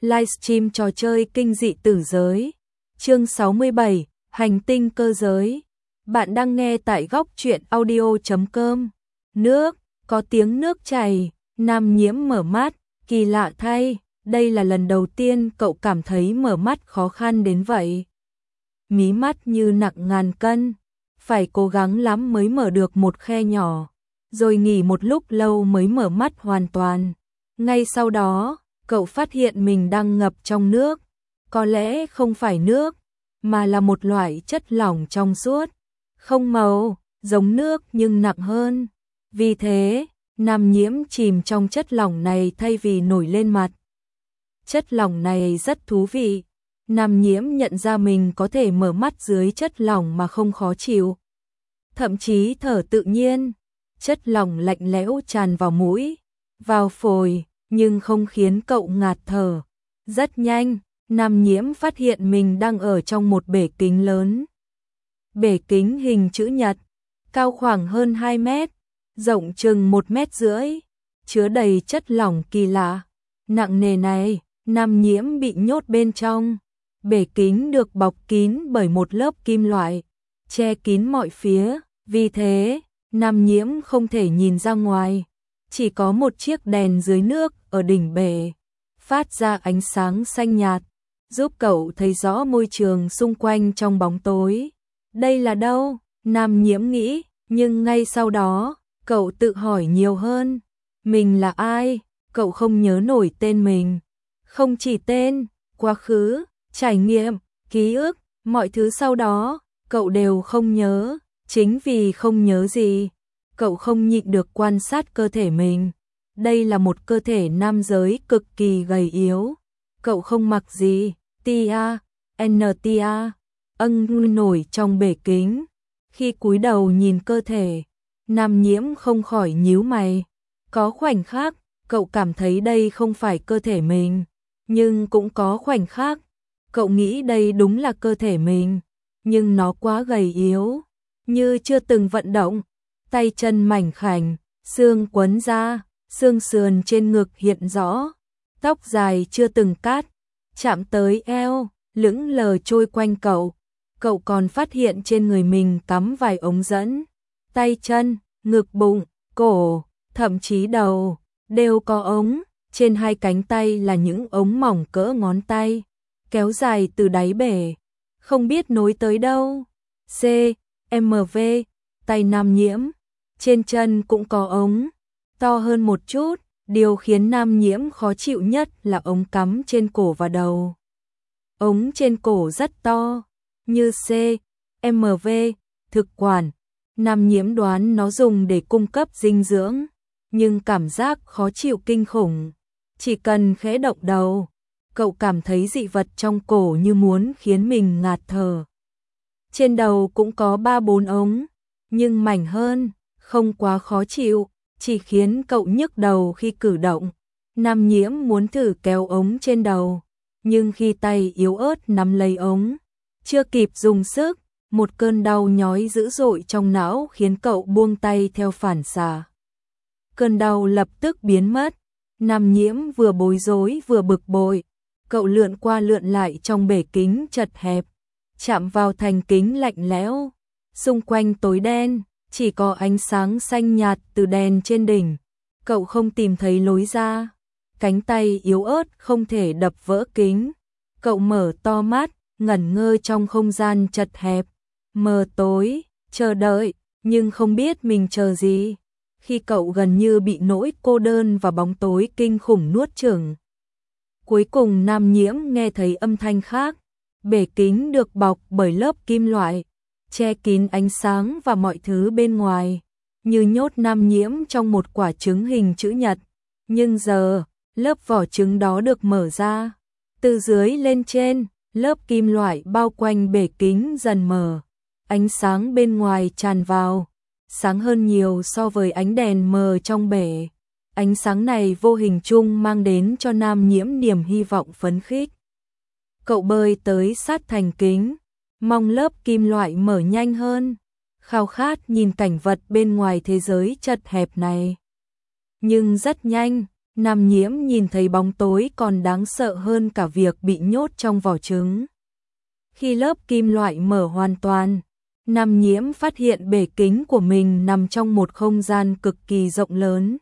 livestream trò chơi kinh dị tử giới. Chương 67, hành tinh cơ giới. Bạn đang nghe tại góc truyện audio.com. Nước, có tiếng nước chảy, Nam Nhiễm mở mắt, kỳ lạ thay, đây là lần đầu tiên cậu cảm thấy mở mắt khó khăn đến vậy. Mí mắt như nặng ngàn cân, phải cố gắng lắm mới mở được một khe nhỏ, rồi nghỉ một lúc lâu mới mở mắt hoàn toàn. Ngay sau đó, cậu phát hiện mình đang ngập trong nước, có lẽ không phải nước, mà là một loại chất lỏng trong suốt, không màu, giống nước nhưng nặng hơn. Vì thế, Nam Nhiễm chìm trong chất lỏng này thay vì nổi lên mặt. Chất lỏng này rất thú vị. Nam Nhiễm nhận ra mình có thể mở mắt dưới chất lỏng mà không khó chịu. Thậm chí thở tự nhiên, chất lỏng lạnh lẽo tràn vào mũi, vào phổi, nhưng không khiến cậu ngạt thở. Rất nhanh, Nam Nhiễm phát hiện mình đang ở trong một bể kính lớn. Bể kính hình chữ nhật, cao khoảng hơn 2 mét, rộng chừng 1,5 mét, chứa đầy chất lỏng kỳ lạ. Nặng nề này, Nam Nhiễm bị nhốt bên trong. Bể kính được bọc kín bởi một lớp kim loại, che kín mọi phía, vì thế, Nam Nhiễm không thể nhìn ra ngoài. Chỉ có một chiếc đèn dưới nước ở đỉnh bể, phát ra ánh sáng xanh nhạt, giúp cậu thấy rõ môi trường xung quanh trong bóng tối. Đây là đâu? Nam Nhiễm nghĩ, nhưng ngay sau đó, cậu tự hỏi nhiều hơn. Mình là ai? Cậu không nhớ nổi tên mình. Không chỉ tên, quá khứ, trải nghiệm, ký ức, mọi thứ sau đó, cậu đều không nhớ. Chính vì không nhớ gì, cậu không nhịn được quan sát cơ thể mình. Đây là một cơ thể nam giới cực kỳ gầy yếu. Cậu không mặc gì, tia, ntia, nổi trong bể kính. Khi cúi đầu nhìn cơ thể, Nam Nhiễm không khỏi nhíu mày. Có khoảnh khắc, cậu cảm thấy đây không phải cơ thể mình. Nhưng cũng có khoảnh khắc, cậu nghĩ đây đúng là cơ thể mình. Nhưng nó quá gầy yếu, như chưa từng vận động. Tay chân mảnh khảnh, xương quấn ra, xương sườn trên ngực hiện rõ. Tóc dài chưa từng cắt, chạm tới eo, lững lờ trôi quanh cậu. Cậu còn phát hiện trên người mình cắm vài ống dẫn. Tay chân, ngực bụng, cổ, thậm chí đầu, đều có ống. Trên hai cánh tay là những ống mỏng cỡ ngón tay, kéo dài từ đáy bể, không biết nối tới đâu. CMV, tay Nam Nhiễm, trên chân cũng có ống, to hơn một chút. Điều khiến Nam Nhiễm khó chịu nhất là ống cắm trên cổ và đầu. Ống trên cổ rất to, như CMV, thực quản. Nam Nhiễm đoán nó dùng để cung cấp dinh dưỡng, nhưng cảm giác khó chịu kinh khủng. Chỉ cần khẽ động đầu, cậu cảm thấy dị vật trong cổ như muốn khiến mình ngạt thở. Trên đầu cũng có 3-4 ống, nhưng mảnh hơn, không quá khó chịu, chỉ khiến cậu nhức đầu khi cử động. Nam Nhiễm muốn thử kéo ống trên đầu, nhưng khi tay yếu ớt nắm lấy ống, chưa kịp dùng sức, một cơn đau nhói dữ dội trong não khiến cậu buông tay theo phản xạ. Cơn đau lập tức biến mất. Nam Nhiễm vừa bối rối vừa bực bội, cậu lượn qua lượn lại trong bể kính chật hẹp, chạm vào thành kính lạnh lẽo, xung quanh tối đen, chỉ có ánh sáng xanh nhạt từ đèn trên đỉnh. Cậu không tìm thấy lối ra, cánh tay yếu ớt không thể đập vỡ kính. Cậu mở to mắt, ngẩn ngơ trong không gian chật hẹp, mờ tối, chờ đợi, nhưng không biết mình chờ gì. Khi cậu gần như bị nỗi cô đơn và bóng tối kinh khủng nuốt chửng, cuối cùng Nam Nhiễm nghe thấy âm thanh khác. Bể kính được bọc bởi lớp kim loại, che kín ánh sáng và mọi thứ bên ngoài, như nhốt Nam Nhiễm trong một quả trứng hình chữ nhật. Nhưng giờ, lớp vỏ trứng đó được mở ra. Từ dưới lên trên, lớp kim loại bao quanh bể kính dần mở. Ánh sáng bên ngoài tràn vào, sáng hơn nhiều so với ánh đèn mờ trong bể. Ánh sáng này vô hình chung mang đến cho Nam Nhiễm niềm hy vọng phấn khích. Cậu bơi tới sát thành kính, mong lớp kim loại mở nhanh hơn, khao khát nhìn cảnh vật bên ngoài thế giới chật hẹp này. Nhưng rất nhanh, Nam Nhiễm nhìn thấy bóng tối còn đáng sợ hơn cả việc bị nhốt trong vỏ trứng. Khi lớp kim loại mở hoàn toàn, Nam Nhiễm phát hiện bể kính của mình nằm trong một không gian cực kỳ rộng lớn.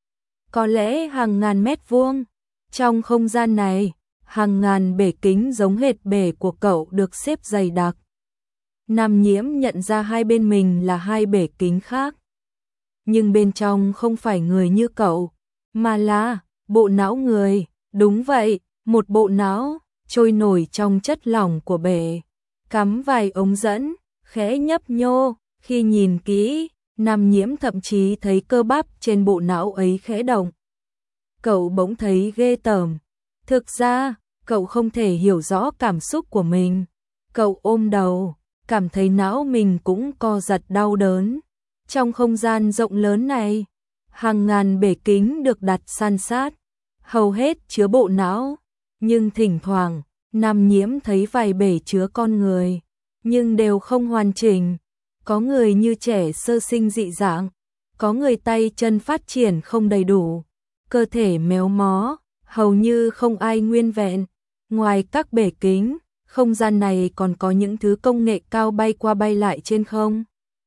Có lẽ hàng ngàn mét vuông. Trong không gian này, hàng ngàn bể kính giống hệt bể của cậu được xếp dày đặc. Nam Nhiễm nhận ra hai bên mình là hai bể kính khác. Nhưng bên trong không phải người như cậu, mà là bộ não người. Đúng vậy, một bộ não trôi nổi trong chất lỏng của bể, cắm vài ống dẫn, khẽ nhấp nhô. Khi nhìn kỹ, Nam Nhiễm thậm chí thấy cơ bắp trên bộ não ấy khẽ động. Cậu bỗng thấy ghê tởm. Thực ra, cậu không thể hiểu rõ cảm xúc của mình. Cậu ôm đầu, cảm thấy não mình cũng co giật đau đớn. Trong không gian rộng lớn này, hàng ngàn bể kính được đặt san sát, hầu hết chứa bộ não. Nhưng thỉnh thoảng, Nam Nhiễm thấy vài bể chứa con người, nhưng đều không hoàn chỉnh. Có người như trẻ sơ sinh dị dạng, có người tay chân phát triển không đầy đủ, cơ thể méo mó, hầu như không ai nguyên vẹn. Ngoài các bể kính, không gian này còn có những thứ công nghệ cao bay qua bay lại trên không.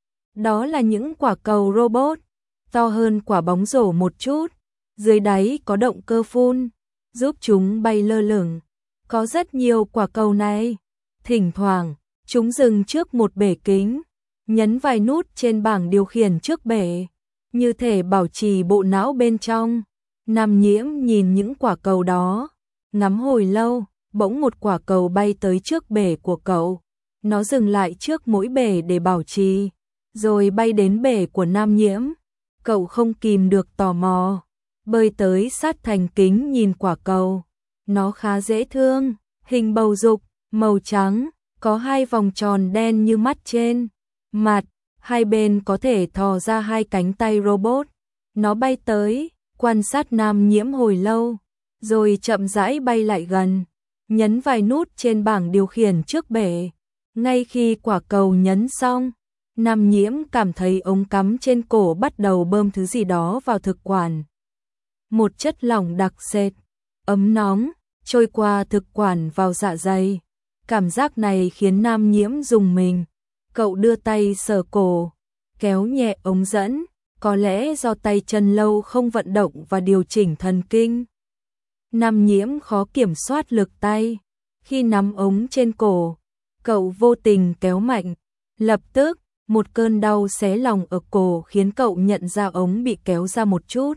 Đó là những quả cầu robot, to hơn quả bóng rổ một chút, dưới đáy có động cơ phun, giúp chúng bay lơ lửng. Có rất nhiều quả cầu này. Thỉnh thoảng, chúng dừng trước một bể kính, nhấn vài nút trên bảng điều khiển trước bể, như thể bảo trì bộ não bên trong. Nam Nhiễm nhìn những quả cầu đó, ngắm hồi lâu, bỗng một quả cầu bay tới trước bể của cậu. Nó dừng lại trước mỗi bể để bảo trì, rồi bay đến bể của Nam Nhiễm. Cậu không kìm được tò mò, bơi tới sát thành kính nhìn quả cầu. Nó khá dễ thương, hình bầu dục, màu trắng, có hai vòng tròn đen như mắt trên mặt, hai bên có thể thò ra hai cánh tay robot. Nó bay tới, quan sát Nam Nhiễm hồi lâu, rồi chậm rãi bay lại gần, nhấn vài nút trên bảng điều khiển trước bể. Ngay khi quả cầu nhấn xong, Nam Nhiễm cảm thấy ống cắm trên cổ bắt đầu bơm thứ gì đó vào thực quản. Một chất lỏng đặc sệt, ấm nóng, trôi qua thực quản vào dạ dày. Cảm giác này khiến Nam Nhiễm rùng mình. Cậu đưa tay sờ cổ, kéo nhẹ ống dẫn, có lẽ do tay chân lâu không vận động và điều chỉnh thần kinh. Nam Nhiễm khó kiểm soát lực tay. Khi nắm ống trên cổ, cậu vô tình kéo mạnh. Lập tức, một cơn đau xé lòng ở cổ khiến cậu nhận ra ống bị kéo ra một chút.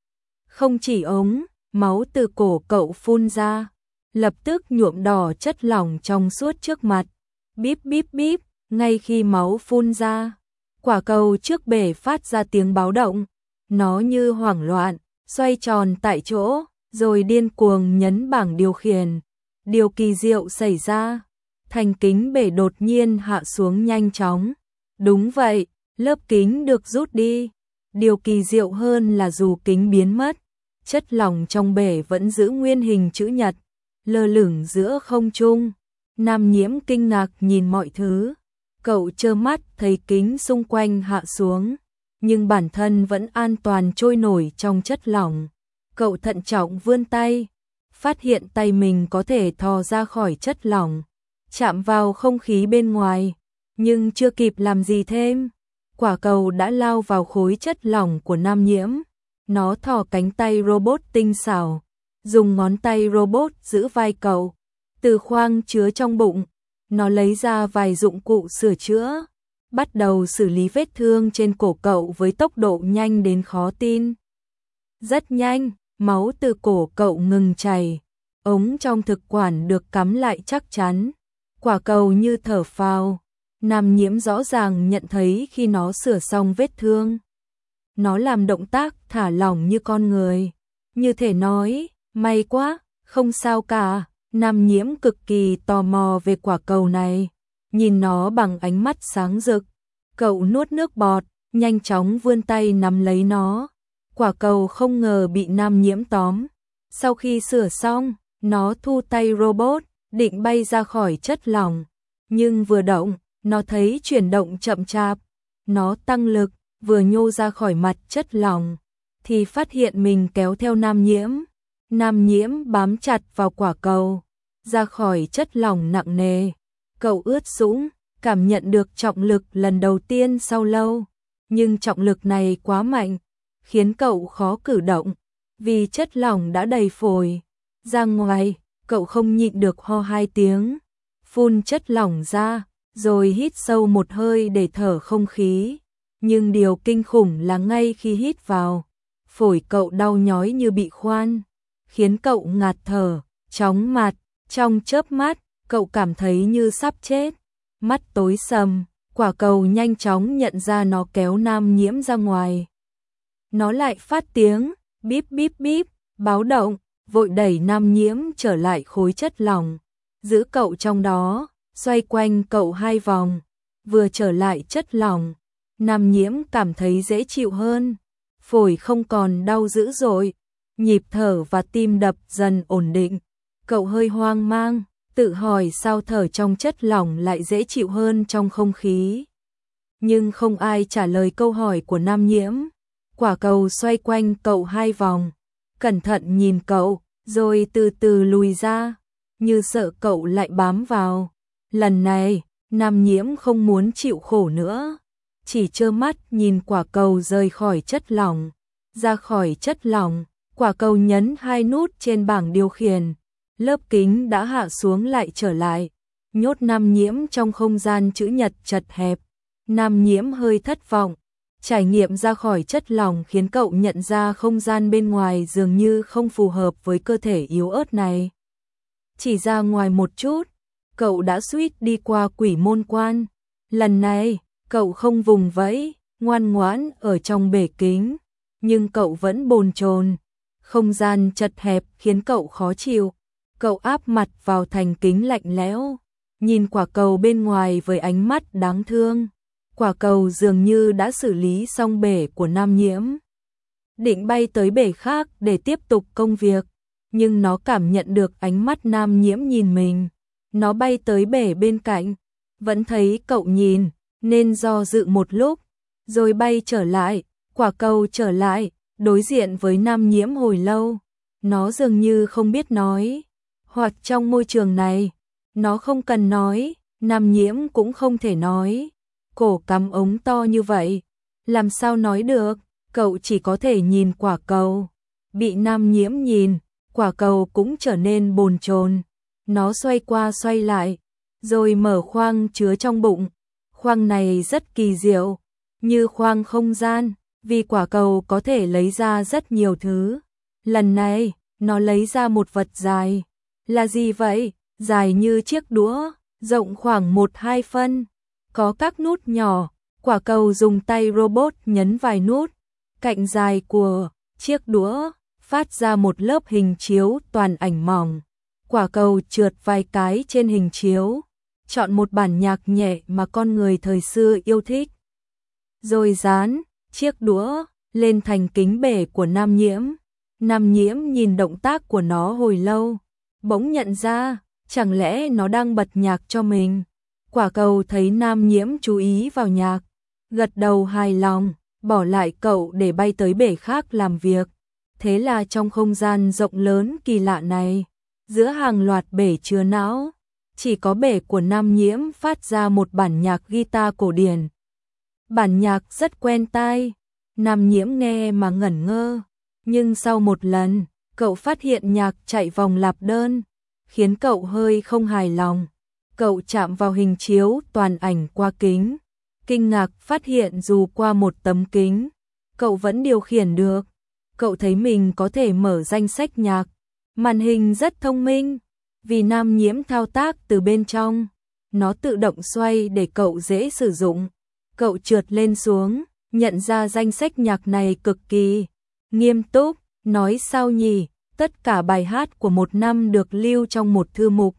Không chỉ ống, máu từ cổ cậu phun ra, lập tức nhuộm đỏ chất lỏng trong suốt trước mặt. Bíp bíp bíp, ngay khi máu phun ra, quả cầu trước bể phát ra tiếng báo động. Nó như hoảng loạn, xoay tròn tại chỗ, rồi điên cuồng nhấn bảng điều khiển. Điều kỳ diệu xảy ra, thành kính bể đột nhiên hạ xuống nhanh chóng. Đúng vậy, lớp kính được rút đi. Điều kỳ diệu hơn là dù kính biến mất, chất lỏng trong bể vẫn giữ nguyên hình chữ nhật, lơ lửng giữa không trung. Nam Nhiễm kinh ngạc nhìn mọi thứ. Cậu trơ mắt thấy kính xung quanh hạ xuống, nhưng bản thân vẫn an toàn trôi nổi trong chất lỏng. Cậu thận trọng vươn tay, phát hiện tay mình có thể thò ra khỏi chất lỏng, chạm vào không khí bên ngoài, nhưng chưa kịp làm gì thêm, quả cầu đã lao vào khối chất lỏng của Nam Nhiễm. Nó thò cánh tay robot tinh xảo, dùng ngón tay robot giữ vai cậu. Từ khoang chứa trong bụng, nó lấy ra vài dụng cụ sửa chữa, bắt đầu xử lý vết thương trên cổ cậu với tốc độ nhanh đến khó tin. Rất nhanh, máu từ cổ cậu ngừng chảy, ống trong thực quản được cắm lại chắc chắn. Quả cầu như thở phào. Nam Nhiễm rõ ràng nhận thấy khi nó sửa xong vết thương. Nó làm động tác thả lỏng như con người, như thể nói, may quá, không sao cả. Nam Nhiễm cực kỳ tò mò về quả cầu này, nhìn nó bằng ánh mắt sáng rực. Cậu nuốt nước bọt, nhanh chóng vươn tay nắm lấy nó. Quả cầu không ngờ bị Nam Nhiễm tóm. Sau khi sửa xong, nó thu tay robot, định bay ra khỏi chất lỏng. Nhưng vừa động, nó thấy chuyển động chậm chạp. Nó tăng lực, vừa nhô ra khỏi mặt chất lỏng, thì phát hiện mình kéo theo Nam Nhiễm. Nam Nhiễm bám chặt vào quả cầu, ra khỏi chất lỏng nặng nề. Cậu ướt sũng, cảm nhận được trọng lực lần đầu tiên sau lâu, nhưng trọng lực này quá mạnh, khiến cậu khó cử động, vì chất lỏng đã đầy phổi. Ra ngoài, cậu không nhịn được ho 2 tiếng, phun chất lỏng ra, rồi hít sâu một hơi để thở không khí. Nhưng điều kinh khủng là ngay khi hít vào, phổi cậu đau nhói như bị khoan, khiến cậu ngạt thở, chóng mặt. Trong chớp mắt, cậu cảm thấy như sắp chết, mắt tối sầm. Quả cầu nhanh chóng nhận ra nó kéo Nam Nhiễm ra ngoài. Nó lại phát tiếng bíp bíp bíp, báo động, vội đẩy Nam Nhiễm trở lại khối chất lỏng, giữ cậu trong đó, xoay quanh cậu 2 vòng. Vừa trở lại chất lỏng, Nam Nhiễm cảm thấy dễ chịu hơn, phổi không còn đau dữ dội, nhịp thở và tim đập dần ổn định. Cậu hơi hoang mang, tự hỏi sao thở trong chất lỏng lại dễ chịu hơn trong không khí. Nhưng không ai trả lời câu hỏi của Nam Nhiễm. Quả cầu xoay quanh cậu 2 vòng, cẩn thận nhìn cậu, rồi từ từ lùi ra, như sợ cậu lại bám vào. Lần này, Nam Nhiễm không muốn chịu khổ nữa, chỉ trơ mắt nhìn quả cầu rời khỏi chất lỏng. Ra khỏi chất lỏng, quả cầu nhấn 2 nút trên bảng điều khiển. Lớp kính đã hạ xuống lại trở lại, nhốt Nam Nhiễm trong không gian chữ nhật chật hẹp. Nam Nhiễm hơi thất vọng. Trải nghiệm ra khỏi chất lỏng khiến cậu nhận ra không gian bên ngoài dường như không phù hợp với cơ thể yếu ớt này. Chỉ ra ngoài một chút, cậu đã suýt đi qua quỷ môn quan. Lần này, cậu không vùng vẫy, ngoan ngoãn ở trong bể kính, nhưng cậu vẫn bồn chồn. Không gian chật hẹp khiến cậu khó chịu. Cậu áp mặt vào thành kính lạnh lẽo, nhìn quả cầu bên ngoài với ánh mắt đáng thương. Quả cầu dường như đã xử lý xong bể của Nam Nhiễm, định bay tới bể khác để tiếp tục công việc, nhưng nó cảm nhận được ánh mắt Nam Nhiễm nhìn mình. Nó bay tới bể bên cạnh, vẫn thấy cậu nhìn, nên do dự một lúc, rồi bay trở lại. Quả cầu trở lại, đối diện với Nam Nhiễm hồi lâu. Nó dường như không biết nói, hoặc trong môi trường này, nó không cần nói, Nam Nhiễm cũng không thể nói. Cổ cắm ống to như vậy, làm sao nói được, cậu chỉ có thể nhìn quả cầu. Bị Nam Nhiễm nhìn, quả cầu cũng trở nên bồn chồn. Nó xoay qua xoay lại, rồi mở khoang chứa trong bụng. Khoang này rất kỳ diệu, như khoang không gian, vì quả cầu có thể lấy ra rất nhiều thứ. Lần này, nó lấy ra một vật dài. Là gì vậy? Dài như chiếc đũa, rộng khoảng 1-2 phân. Có các nút nhỏ, quả cầu dùng tay robot nhấn vài nút. Cạnh dài của chiếc đũa phát ra một lớp hình chiếu toàn ảnh mỏng. Quả cầu trượt vài cái trên hình chiếu, chọn một bản nhạc nhẹ mà con người thời xưa yêu thích, rồi dán chiếc đũa lên thành kính bể của Nam Nhiễm. Nam Nhiễm nhìn động tác của nó hồi lâu, bỗng nhận ra, chẳng lẽ nó đang bật nhạc cho mình. Quả cầu thấy Nam Nhiễm chú ý vào nhạc, gật đầu hài lòng, bỏ lại cậu để bay tới bể khác làm việc. Thế là trong không gian rộng lớn kỳ lạ này, giữa hàng loạt bể chứa não, chỉ có bể của Nam Nhiễm phát ra một bản nhạc guitar cổ điển. Bản nhạc rất quen tai, Nam Nhiễm nghe mà ngẩn ngơ, nhưng sau một lần, cậu phát hiện nhạc chạy vòng lặp đơn, khiến cậu hơi không hài lòng. Cậu chạm vào hình chiếu toàn ảnh qua kính, kinh ngạc phát hiện dù qua một tấm kính, cậu vẫn điều khiển được. Cậu thấy mình có thể mở danh sách nhạc, màn hình rất thông minh, vì Nam Nhiễm thao tác từ bên trong, nó tự động xoay để cậu dễ sử dụng. Cậu trượt lên xuống, nhận ra danh sách nhạc này cực kỳ nghiêm túc, nói sao nhỉ, tất cả bài hát của một năm được lưu trong một thư mục.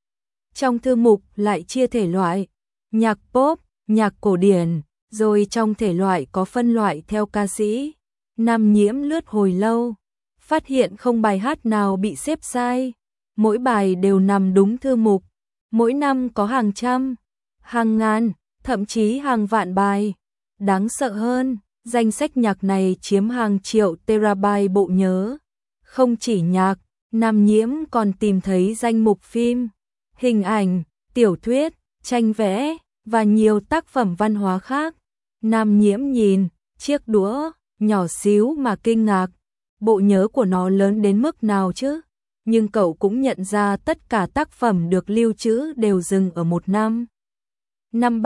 Trong thư mục lại chia thể loại, nhạc pop, nhạc cổ điển, rồi trong thể loại có phân loại theo ca sĩ. Nam Nhiễm lướt hồi lâu, phát hiện không bài hát nào bị xếp sai, mỗi bài đều nằm đúng thư mục. Mỗi năm có hàng trăm, hàng ngàn, thậm chí hàng vạn bài. Đáng sợ hơn, Danh sách nhạc này chiếm hàng triệu terabyte bộ nhớ. Không chỉ nhạc, Nam Nhiễm còn tìm thấy danh mục phim, hình ảnh, tiểu thuyết, tranh vẽ và nhiều tác phẩm văn hóa khác. Nam Nhiễm nhìn chiếc đũa nhỏ xíu mà kinh ngạc, bộ nhớ của nó lớn đến mức nào chứ? Nhưng cậu cũng nhận ra tất cả tác phẩm được lưu trữ đều dừng ở một năm. Năm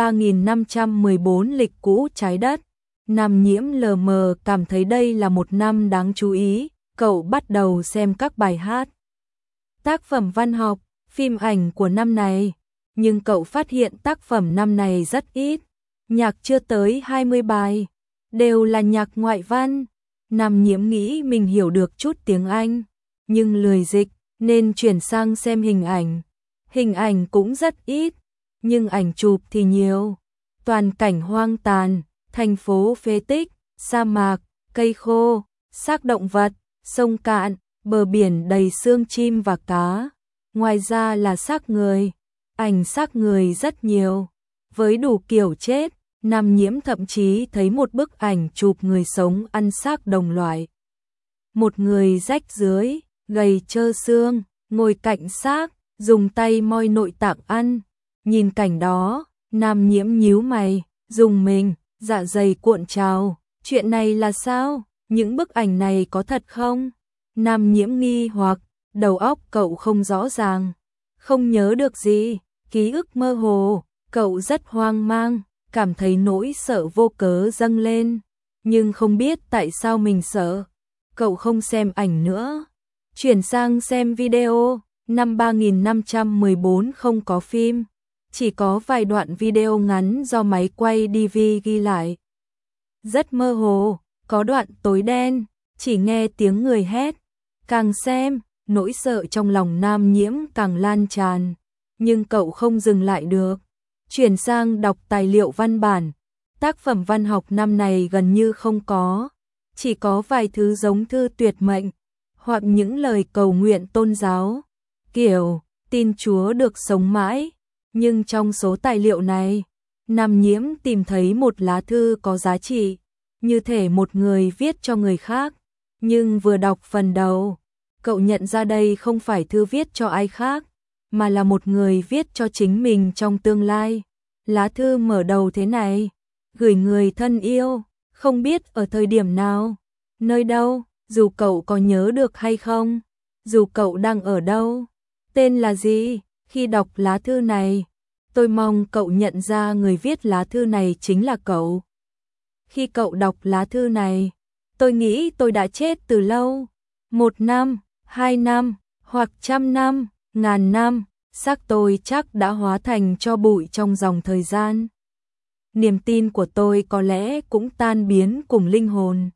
3514 lịch cũ trái đất. Nam Nhiễm lờ mờ cảm thấy đây là một năm đáng chú ý, cậu bắt đầu xem các bài hát, tác phẩm văn học, phim ảnh của năm này, nhưng cậu phát hiện tác phẩm năm này rất ít, nhạc chưa tới 20 bài, đều là nhạc ngoại văn. Nam Nhiễm nghĩ mình hiểu được chút tiếng Anh, nhưng lười dịch nên chuyển sang xem hình ảnh cũng rất ít, nhưng ảnh chụp thì nhiều, toàn cảnh hoang tàn, thành phố phế tích, sa mạc, cây khô, xác động vật, sông cạn, bờ biển đầy xương chim và cá. Ngoài ra là xác người, ảnh xác người rất nhiều, với đủ kiểu chết. Nam Nhiễm thậm chí thấy một bức ảnh chụp người sống ăn xác đồng loại. Một người rách rưới, gầy trơ xương, ngồi cạnh xác, dùng tay moi nội tạng ăn. Nhìn cảnh đó, Nam Nhiễm nhíu mày, rùng mình, dạ dày cuộn trào. Chuyện này là sao? Những bức ảnh này có thật không? Nam Nhiễm nghi hoặc, đầu óc cậu không rõ ràng, không nhớ được gì, ký ức mơ hồ, cậu rất hoang mang, cảm thấy nỗi sợ vô cớ dâng lên, nhưng không biết tại sao mình sợ. Cậu không xem ảnh nữa, chuyển sang xem video. Năm 3514 không có phim, chỉ có vài đoạn video ngắn do máy quay DV ghi lại. Rất mơ hồ, có đoạn tối đen, chỉ nghe tiếng người hét. Càng xem, nỗi sợ trong lòng Nam Nhiễm càng lan tràn, nhưng cậu không dừng lại được. Chuyển sang đọc tài liệu văn bản, tác phẩm văn học năm này gần như không có, chỉ có vài thứ giống thư tuyệt mệnh, hoặc những lời cầu nguyện tôn giáo, kiểu tin Chúa được sống mãi. Nhưng trong số tài liệu này, Nam Nhiễm tìm thấy một lá thư có giá trị, như thể một người viết cho người khác. Nhưng vừa đọc phần đầu, cậu nhận ra đây không phải thư viết cho ai khác, mà là một người viết cho chính mình trong tương lai. Lá thư mở đầu thế này: gửi người thân yêu, không biết ở thời điểm nào, nơi đâu, dù cậu có nhớ được hay không, dù cậu đang ở đâu, tên là gì. Khi đọc lá thư này, tôi mong cậu nhận ra người viết lá thư này chính là cậu. Khi cậu đọc lá thư này, tôi nghĩ tôi đã chết từ lâu. 1 năm, 2 năm, hoặc 100 năm, 1000 năm, xác tôi chắc đã hóa thành tro bụi trong dòng thời gian. Niềm tin của tôi có lẽ cũng tan biến cùng linh hồn.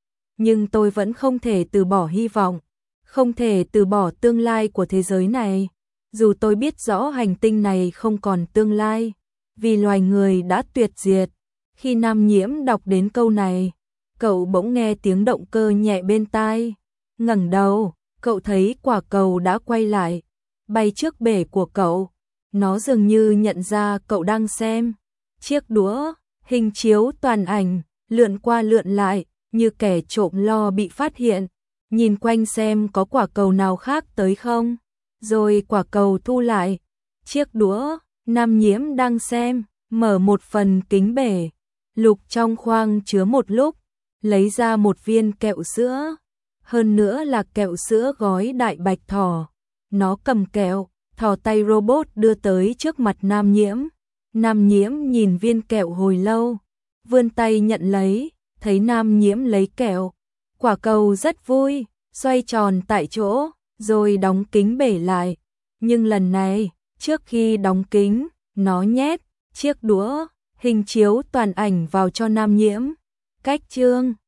Nhưng tôi vẫn không thể từ bỏ hy vọng, không thể từ bỏ tương lai của thế giới này. Dù tôi biết rõ hành tinh này không còn tương lai, vì loài người đã tuyệt diệt. Khi Nam Nhiễm đọc đến câu này, cậu bỗng nghe tiếng động cơ nhẹ bên tai. Ngẩng đầu, cậu thấy quả cầu đã quay lại, bay trước bể của cậu. Nó dường như nhận ra cậu đang xem. Chiếc đũa, hình chiếu toàn ảnh, lượn qua lượn lại, như kẻ trộm lo bị phát hiện. Nhìn quanh xem có quả cầu nào khác tới không. Rồi quả cầu thu lại. Chiếc đũa, Nam Nhiễm đang xem, mở một phần kính bể, lục trong khoang chứa một lúc, lấy ra một viên kẹo sữa. Hơn nữa là kẹo sữa gói đại bạch thỏ. Nó cầm kẹo, thò tay robot đưa tới trước mặt Nam Nhiễm. Nam Nhiễm nhìn viên kẹo hồi lâu, vươn tay nhận lấy, thấy Nam Nhiễm lấy kẹo. Quả cầu rất vui, xoay tròn tại chỗ, rồi đóng kính bể lại. Nhưng lần này, trước khi đóng kính, nó nhét chiếc đũa, hình chiếu toàn ảnh vào cho Nam Nhiễm. Cách chương